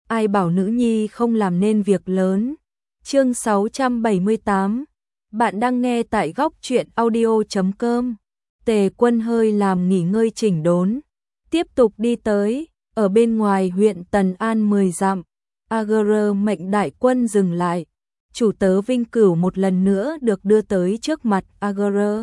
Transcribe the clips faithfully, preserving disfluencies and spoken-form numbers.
ai bảo nữ nhi không làm nên việc lớn. Chương sáu trăm bảy mươi tám. Bạn đang nghe tại góc truyện audio chấm com. Tề Quân hơi làm nghỉ ngơi chỉnh đốn, tiếp tục đi tới, ở bên ngoài huyện Tần An mười dặm, a giê rờ mệnh đại quân dừng lại. Chủ tớ Vinh Cửu một lần nữa được đưa tới trước mặt a giê rờ.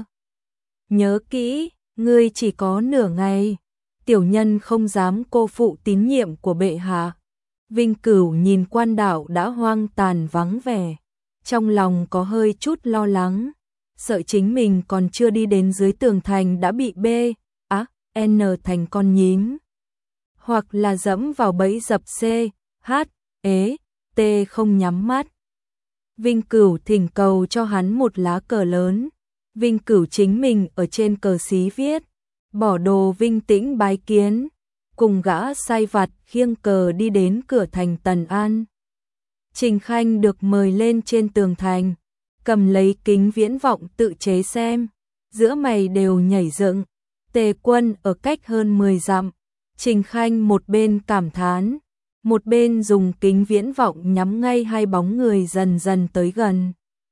Nhớ kỹ, ngươi chỉ có nửa ngày, tiểu nhân không dám cô phụ tín nhiệm của bệ hạ. Vinh Cửu nhìn quan đảo đã hoang tàn vắng vẻ, trong lòng có hơi chút lo lắng, sợ chính mình còn chưa đi đến dưới tường thành đã bị B, á, N thành con nhím, hoặc là dẫm vào bẫy dập C, H, ế, T không nhắm mắt. Vinh Cửu thỉnh cầu cho hắn một lá cờ lớn. Vinh Cửu chính mình ở trên cờ xí viết bỏ đồ Vinh Tĩnh bái kiến, cùng gã sai vặt khiêng cờ đi đến cửa thành Tần An. Trình Khanh được mời lên trên tường thành, cầm lấy kính viễn vọng tự chế xem, giữa mày đều nhảy dựng. Tề Quân ở cách hơn mười dặm, Trình Khanh một bên cảm thán, một bên dùng kính viễn vọng nhắm ngay hai bóng người dần dần tới gần.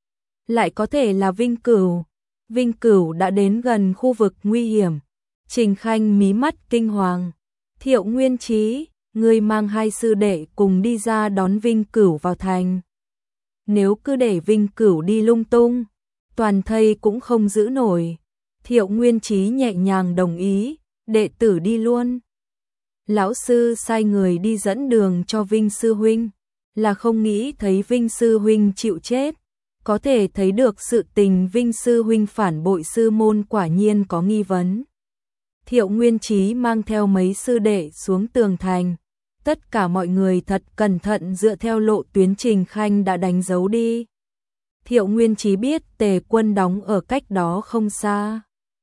Lại có thể là Vinh Cửu. Vinh Cửu đã đến gần khu vực nguy hiểm. Trình Khanh mí mắt kinh hoàng. Thiệu Nguyên Chí, người mang hai sư đệ cùng đi ra đón Vinh Cửu vào thành. Nếu cứ để Vinh Cửu đi lung tung, toàn thây cũng không giữ nổi. Thiệu Nguyên Chí nhẹ nhàng đồng ý, đệ tử đi luôn. Lão sư sai người đi dẫn đường cho Vinh sư huynh, là không nghĩ thấy Vinh sư huynh chịu chết. Có thể thấy được sự tình Vinh sư huynh phản bội sư môn quả nhiên có nghi vấn. Thiệu Nguyên Chí mang theo mấy sư đệ xuống tường thành. Tất cả mọi người thật cẩn thận dựa theo lộ tuyến Trình Khanh đã đánh dấu đi. Thiệu Nguyên Chí biết Tề Quân đóng ở cách đó không xa,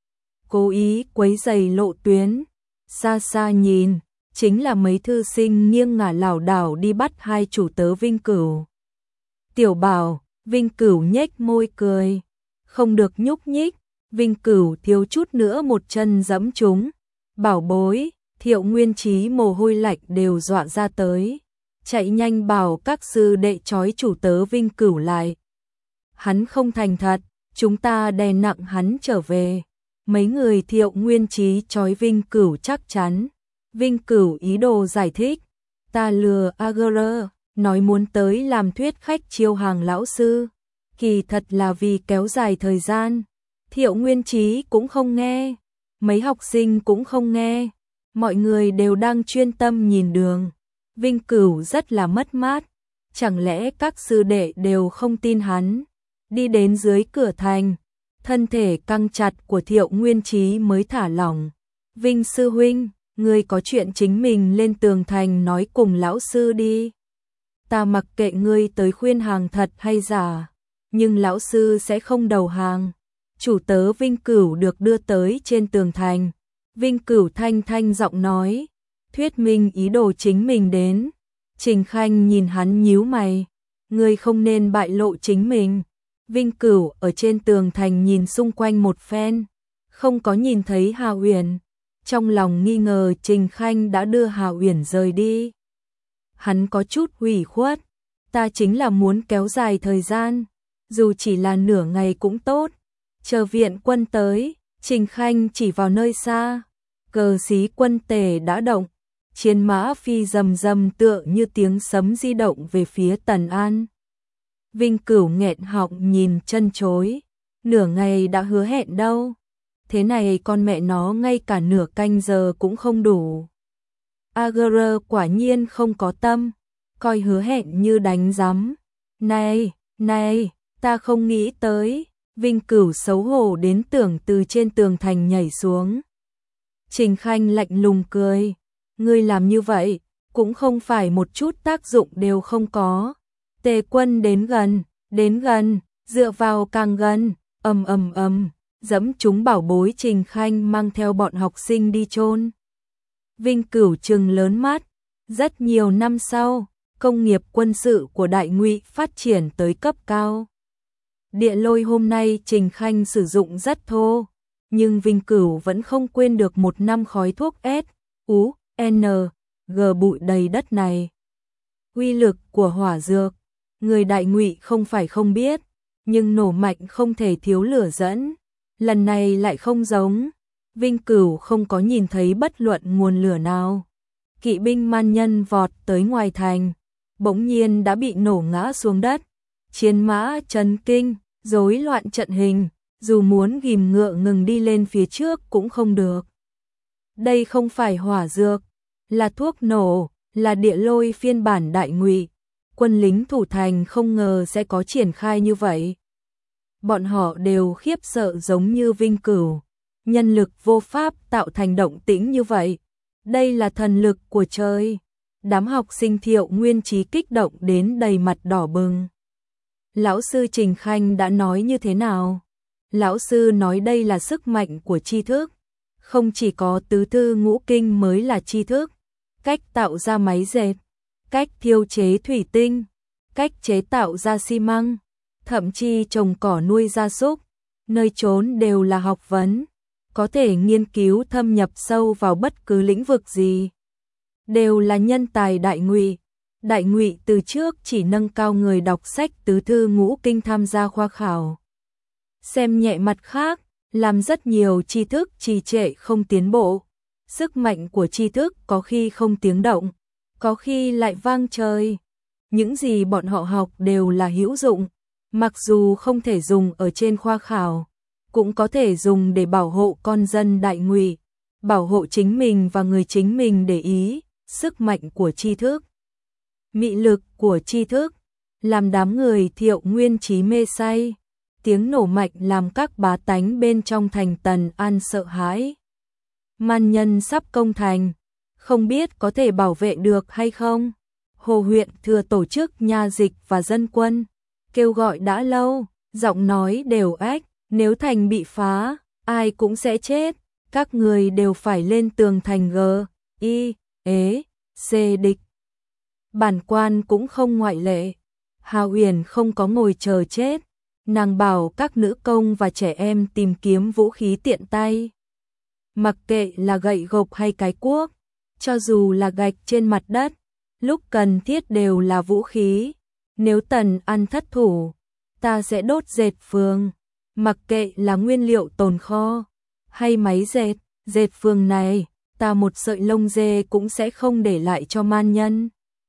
cố ý quấy rầy lộ tuyến. Xa xa nhìn, chính là mấy thư sinh nghiêng ngả lảo đảo đi bắt hai chủ tớ Vinh Cửu. Tiểu Bảo, Vinh Cửu nhếch môi cười, không được nhúc nhích. Vinh Cửu thiếu chút nữa một chân giẫm trúng. Bảo bối, Thiệu Nguyên Chí mồ hôi lạnh đều dọa ra tới, chạy nhanh bảo các sư đệ trói chủ tớ Vinh Cửu lại. Hắn không thành thật, chúng ta đè nặng hắn trở về. Mấy người Thiệu Nguyên Chí trói Vinh Cửu chắc chắn. Vinh Cửu ý đồ giải thích, ta lừa a giê rờ, nói muốn tới làm thuyết khách chiêu hàng lão sư, kỳ thật là vì kéo dài thời gian. Thiệu Nguyên Chí cũng không nghe, mấy học sinh cũng không nghe, mọi người đều đang chuyên tâm nhìn đường. Vinh Cửu rất là mất mát, chẳng lẽ các sư đệ đều không tin hắn. Đi đến dưới cửa thành, thân thể căng chặt của Thiệu Nguyên Chí mới thả lỏng. Vinh sư huynh, ngươi có chuyện chính mình lên tường thành nói cùng lão sư đi. Ta mặc kệ ngươi tới khuyên hàng thật hay giả, nhưng lão sư sẽ không đầu hàng. Chủ tớ Vinh Cửu được đưa tới trên tường thành. Vinh Cửu thanh thanh giọng nói, thuyết minh ý đồ chính mình đến. Trình Khanh nhìn hắn nhíu mày, ngươi không nên bại lộ chính mình. Vinh Cửu ở trên tường thành nhìn xung quanh một phen, không có nhìn thấy Hà Uyển. Trong lòng nghi ngờ Trình Khanh đã đưa Hà Uyển rời đi. Hắn có chút ủy khuất, ta chính là muốn kéo dài thời gian, dù chỉ là nửa ngày cũng tốt. Chờ viện quân tới, Trình Khanh chỉ vào nơi xa, cờ xí quân Tề đã động, chiến mã phi rầm rầm tựa như tiếng sấm di động về phía Tần An. Vinh Cửu nghẹn họng nhìn chân chối, nửa ngày đã hứa hẹn đâu, thế này con mẹ nó ngay cả nửa canh giờ cũng không đủ. a giê rờ quả nhiên không có tâm, coi hứa hẹn như đánh rắm. Này, này, ta không nghĩ tới. Vinh Cửu xấu hổ đến tưởng từ trên tường thành nhảy xuống. Trình Khanh lạnh lùng cười, ngươi làm như vậy cũng không phải một chút tác dụng đều không có. Tề Quân đến gần, đến gần, dựa vào càng gần, ầm ầm ầm, dẫm chúng bảo bối. Trình Khanh mang theo bọn học sinh đi chôn. Vinh Cửu trừng lớn mắt, rất nhiều năm sau, công nghiệp quân sự của Đại Ngụy phát triển tới cấp cao. Địa lôi hôm nay Trình Khanh sử dụng rất thô, nhưng Vinh Cửu vẫn không quên được một năm khói thuốc S, U, N, G bụi đầy đất này. Uy lực của hỏa dược, người Đại Ngụy không phải không biết, nhưng nổ mạnh không thể thiếu lửa dẫn. Lần này lại không giống, Vinh Cửu không có nhìn thấy bất luận nguồn lửa nào. Kỵ binh man nhân vọt tới ngoài thành, bỗng nhiên đã bị nổ ngã xuống đất. Chiến mã chấn kinh, rối loạn trận hình, dù muốn ghim ngựa ngừng đi lên phía trước cũng không được. Đây không phải hỏa dược, là thuốc nổ, là địa lôi phiên bản Đại Ngụy. Quân lính thủ thành không ngờ sẽ có triển khai như vậy. Bọn họ đều khiếp sợ giống như Vinh Cửu. Nhân lực vô pháp tạo thành động tĩnh như vậy. Đây là thần lực của trời. Đám học sinh Thiệu Nguyên Chí kích động đến đầy mặt đỏ bừng. Lão sư Trình Khanh đã nói như thế nào? Lão sư nói đây là sức mạnh của tri thức. Không chỉ có tứ thư ngũ kinh mới là tri thức. Cách tạo ra máy dệt, cách thiêu chế thủy tinh, cách chế tạo ra xi măng, thậm chí trồng cỏ nuôi gia súc, nơi trốn đều là học vấn, có thể nghiên cứu thâm nhập sâu vào bất cứ lĩnh vực gì. Đều là nhân tài Đại Ngụy. Đại Ngụy từ trước chỉ nâng cao người đọc sách tứ thư ngũ kinh tham gia khoa khảo. Xem nhẹ mặt khác, làm rất nhiều tri thức trì trệ không tiến bộ. Sức mạnh của tri thức có khi không tiếng động, có khi lại vang trời. Những gì bọn họ học đều là hữu dụng, mặc dù không thể dùng ở trên khoa khảo, cũng có thể dùng để bảo hộ con dân Đại Ngụy, bảo hộ chính mình và người chính mình để ý. Sức mạnh của tri thức, mị lực của tri thức, làm đám người Thiệu Nguyên Chí mê say. Tiếng nổ mạnh làm các bá tánh bên trong thành Tần An sợ hãi. Man nhân sắp công thành, không biết có thể bảo vệ được hay không. Hồ huyện thừa tổ chức nha dịch và dân quân, kêu gọi đã lâu, giọng nói đều ách, nếu thành bị phá, ai cũng sẽ chết, các người đều phải lên tường thành G, I, ế, C địch. Bản quan cũng không ngoại lệ. Hà Uyển không có ngồi chờ chết, nàng bảo các nữ công và trẻ em tìm kiếm vũ khí tiện tay. Mặc kệ là gậy gộc hay cái cuốc, cho dù là gạch trên mặt đất, lúc cần thiết đều là vũ khí. Nếu Tần An thất thủ, ta sẽ đốt dệt phường. Mặc kệ là nguyên liệu tồn kho hay máy dệt, dệt phường này, ta một sợi lông dê cũng sẽ không để lại cho man nhân.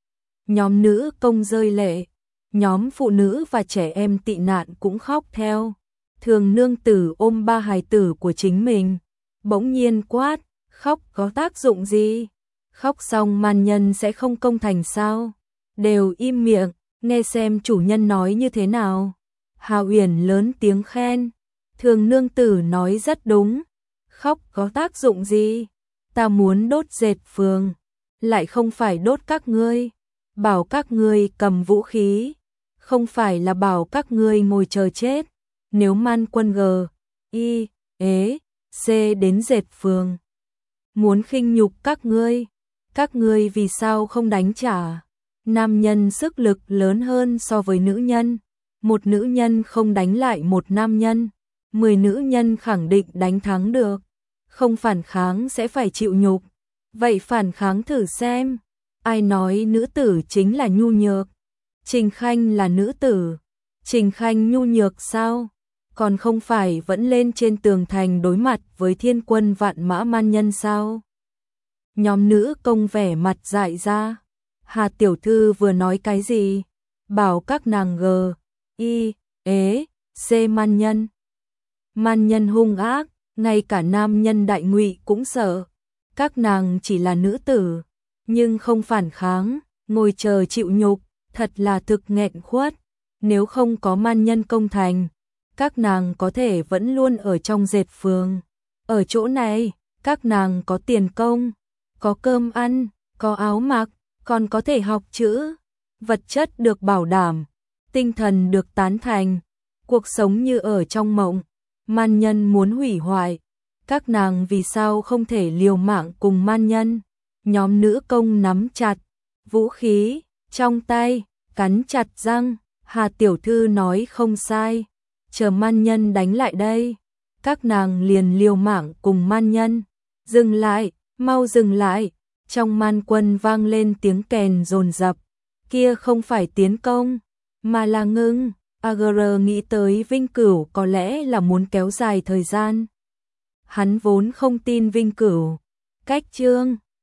Nhóm nữ công rơi lệ, nhóm phụ nữ và trẻ em tị nạn cũng khóc theo. Thường nương tử ôm ba hài tử của chính mình, bỗng nhiên quát, khóc có tác dụng gì? Khóc xong man nhân sẽ không công thành sao? Đều im miệng, nghe xem chủ nhân nói như thế nào. Hà Uyển lớn tiếng khen, thường nương tử nói rất đúng. Khóc có tác dụng gì? Ta muốn đốt dệt phường, lại không phải đốt các ngươi. Bảo các ngươi cầm vũ khí, không phải là bảo các ngươi ngồi chờ chết. Nếu man quân G, I, ế, C đến dệt phường, muốn khinh nhục các ngươi, các ngươi vì sao không đánh trả? Nam nhân sức lực lớn hơn so với nữ nhân. Một nữ nhân không đánh lại một nam nhân, mười nữ nhân khẳng định đánh thắng được. Không phản kháng sẽ phải chịu nhục. Vậy phản kháng thử xem. Ai nói nữ tử chính là nhu nhược? Trình Khanh là nữ tử. Trình Khanh nhu nhược sao? Còn không phải vẫn lên trên tường thành đối mặt với thiên quân vạn mã man nhân sao? Nhóm nữ công vẻ mặt dại ra. Hà tiểu thư vừa nói cái gì? Bảo các nàng G, I, ế, C man nhân. Man nhân hung ác, ngay cả nam nhân Đại Ngụy cũng sợ. Các nàng chỉ là nữ tử, nhưng không phản kháng, ngồi chờ chịu nhục, thật là thực nghẹn khuất. Nếu không có man nhân công thành, các nàng có thể vẫn luôn ở trong dệt phường. Ở chỗ này, các nàng có tiền công, có cơm ăn, có áo mặc, còn có thể học chữ. Vật chất được bảo đảm, tinh thần được tán thành, cuộc sống như ở trong mộng. Man nhân muốn hủy hoại, các nàng vì sao không thể liều mạng cùng man nhân? Nhóm nữ công nắm chặt vũ khí trong tay, cắn chặt răng. Hà tiểu thư nói không sai, chờ man nhân đánh lại đây, các nàng liền liều mạng cùng man nhân. Dừng lại, mau dừng lại. Trong man quân vang lên tiếng kèn dồn dập, Kia không phải tiến công, mà là ngưng. a giê rờ nghĩ tới Vinh Cửu có lẽ là muốn kéo dài thời gian. Hắn vốn không tin Vinh Cửu. Cách Trương